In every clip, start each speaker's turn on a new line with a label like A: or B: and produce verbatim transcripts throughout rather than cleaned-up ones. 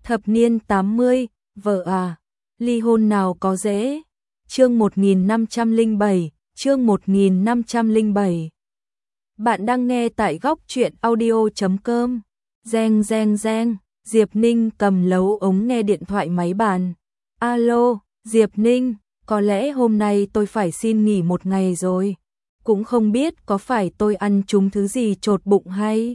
A: Thập niên tám mươi, vợ à, ly hôn nào có dễ. Chương một nghìn năm trăm lẻ bảy, chương một nghìn năm trăm lẻ bảy. Bạn đang nghe tại góc truyện audio chấm com. Reng reng reng, Diệp Ninh cầm lấu ống nghe điện thoại máy bàn. Alo, Diệp Ninh, có lẽ hôm nay tôi phải xin nghỉ một ngày rồi. Cũng không biết có phải tôi ăn trúng thứ gì chột bụng hay.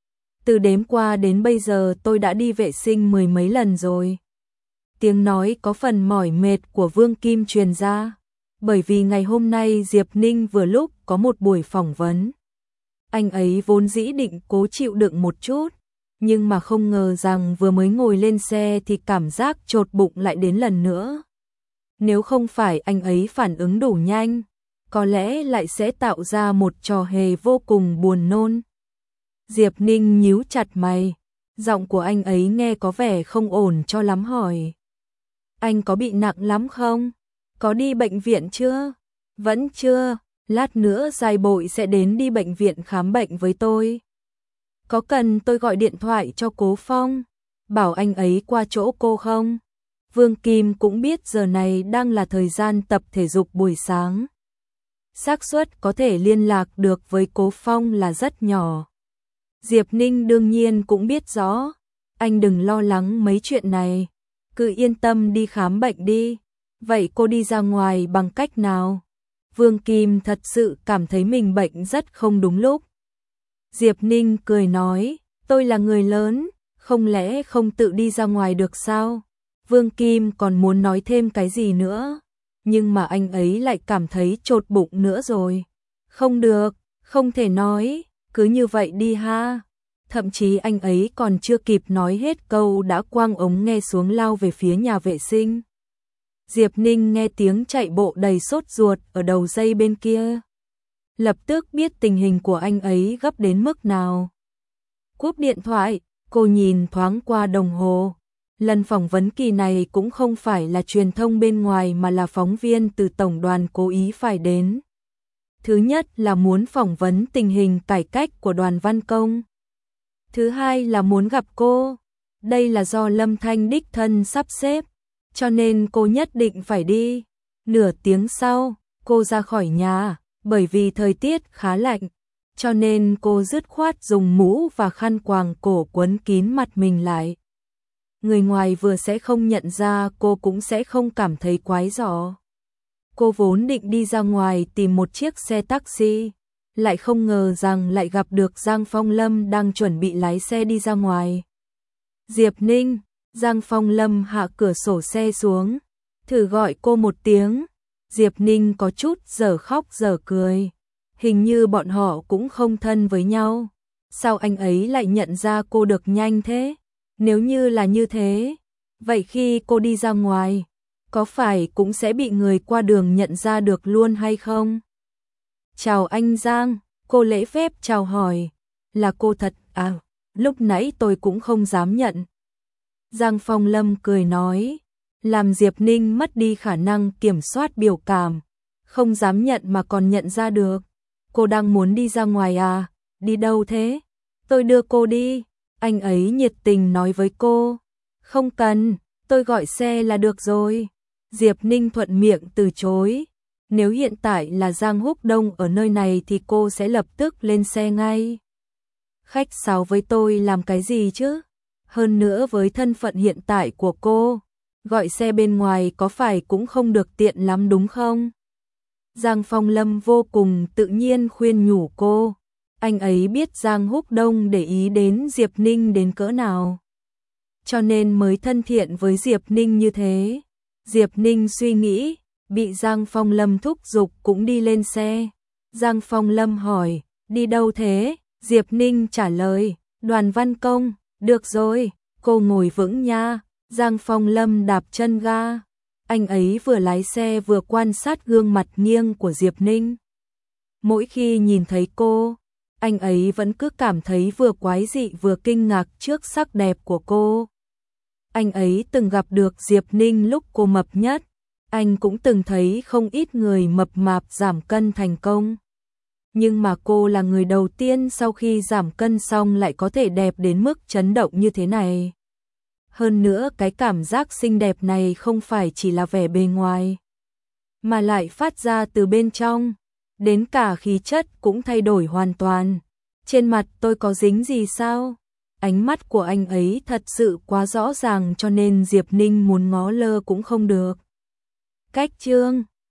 A: Từ đêm qua đến bây giờ tôi đã đi vệ sinh mười mấy lần rồi. Tiếng nói có phần mỏi mệt của Vương Kim truyền ra. Bởi vì ngày hôm nay Diệp Ninh vừa lúc có một buổi phỏng vấn. Anh ấy vốn dĩ định cố chịu đựng một chút. Nhưng mà không ngờ rằng vừa mới ngồi lên xe thì cảm giác chột bụng lại đến lần nữa. Nếu không phải anh ấy phản ứng đủ nhanh, có lẽ lại sẽ tạo ra một trò hề vô cùng buồn nôn. Diệp Ninh nhíu chặt mày, giọng của anh ấy nghe có vẻ không ổn cho lắm hỏi. Anh có bị nặng lắm không? Có đi bệnh viện chưa? Vẫn chưa, lát nữa Giai Bội sẽ đến đi bệnh viện khám bệnh với tôi. Có cần tôi gọi điện thoại cho Cố Phong, bảo anh ấy qua chỗ cô không? Vương Kim cũng biết giờ này đang là thời gian tập thể dục buổi sáng. Xác suất có thể liên lạc được với Cố Phong là rất nhỏ. Diệp Ninh đương nhiên cũng biết rõ, anh đừng lo lắng mấy chuyện này, cứ yên tâm đi khám bệnh đi. Vậy cô đi ra ngoài bằng cách nào? Vương Kim thật sự cảm thấy mình bệnh rất không đúng lúc. Diệp Ninh cười nói, tôi là người lớn, không lẽ không tự đi ra ngoài được sao? Vương Kim còn muốn nói thêm cái gì nữa, nhưng mà anh ấy lại cảm thấy chột bụng nữa rồi. Không được, không thể nói, cứ như vậy đi ha. Thậm chí anh ấy còn chưa kịp nói hết câu đã quăng ống nghe xuống lao về phía nhà vệ sinh. Diệp Ninh nghe tiếng chạy bộ đầy sốt ruột ở đầu dây bên kia. Lập tức biết tình hình của anh ấy gấp đến mức nào. Cúp điện thoại, cô nhìn thoáng qua đồng hồ. Lần phỏng vấn kỳ này cũng không phải là truyền thông bên ngoài mà là phóng viên từ tổng đoàn cố ý phải đến. Thứ nhất là muốn phỏng vấn tình hình cải cách của Đoàn Văn Công. Thứ hai là muốn gặp cô. Đây là do Lâm Thanh đích thân sắp xếp, cho nên cô nhất định phải đi. Nửa tiếng sau, cô ra khỏi nhà, bởi vì thời tiết khá lạnh, cho nên cô dứt khoát dùng mũ và khăn quàng cổ quấn kín mặt mình lại. Người ngoài vừa sẽ không nhận ra, cô cũng sẽ không cảm thấy quái gở. Cô vốn định đi ra ngoài tìm một chiếc xe taxi, lại không ngờ rằng lại gặp được Giang Phong Lâm đang chuẩn bị lái xe đi ra ngoài. Diệp Ninh, Giang Phong Lâm hạ cửa sổ xe xuống, thử gọi cô một tiếng. Diệp Ninh có chút dở khóc dở cười. Hình như bọn họ cũng không thân với nhau. Sao anh ấy lại nhận ra cô được nhanh thế? Nếu như là như thế, vậy khi cô đi ra ngoài, có phải cũng sẽ bị người qua đường nhận ra được luôn hay không? Chào anh Giang, cô lễ phép chào hỏi. Là cô thật à? Lúc nãy tôi cũng không dám nhận. Giang Phong Lâm cười nói, làm Diệp Ninh mất đi khả năng kiểm soát biểu cảm. Không dám nhận mà còn nhận ra được. Cô đang muốn đi ra ngoài à? Đi đâu thế? Tôi đưa cô đi. Anh ấy nhiệt tình nói với cô. Không cần, tôi gọi xe là được rồi. Diệp Ninh thuận miệng từ chối. Nếu hiện tại là Giang Húc Đông ở nơi này thì cô sẽ lập tức lên xe ngay. Khách sáo với tôi làm cái gì chứ? Hơn nữa với thân phận hiện tại của cô, gọi xe bên ngoài có phải cũng không được tiện lắm đúng không? Giang Phong Lâm vô cùng tự nhiên khuyên nhủ cô. Anh ấy biết Giang Húc Đông để ý đến Diệp Ninh đến cỡ nào, cho nên mới thân thiện với Diệp Ninh như thế. Diệp Ninh suy nghĩ, bị Giang Phong Lâm thúc giục cũng đi lên xe. Giang Phong Lâm hỏi, đi đâu thế? Diệp Ninh trả lời, Đoàn Văn Công. Được rồi, cô ngồi vững nha. Giang Phong Lâm đạp chân ga. Anh ấy vừa lái xe vừa quan sát gương mặt nghiêng của Diệp Ninh. Mỗi khi nhìn thấy cô, anh ấy vẫn cứ cảm thấy vừa quái dị vừa kinh ngạc trước sắc đẹp của cô. Anh ấy từng gặp được Diệp Ninh lúc cô mập nhất. Anh cũng từng thấy không ít người mập mạp giảm cân thành công. Nhưng mà cô là người đầu tiên sau khi giảm cân xong lại có thể đẹp đến mức chấn động như thế này. hơn nữa cái cảm giác xinh đẹp này không phải chỉ là vẻ bề ngoài, mà lại phát ra từ bên trong, đến cả khí chất cũng thay đổi hoàn toàn. Trên mặt tôi có dính gì sao? Ánh mắt của anh ấy thật sự quá rõ ràng cho nên Diệp Ninh muốn ngó lơ cũng không được. Cách Trương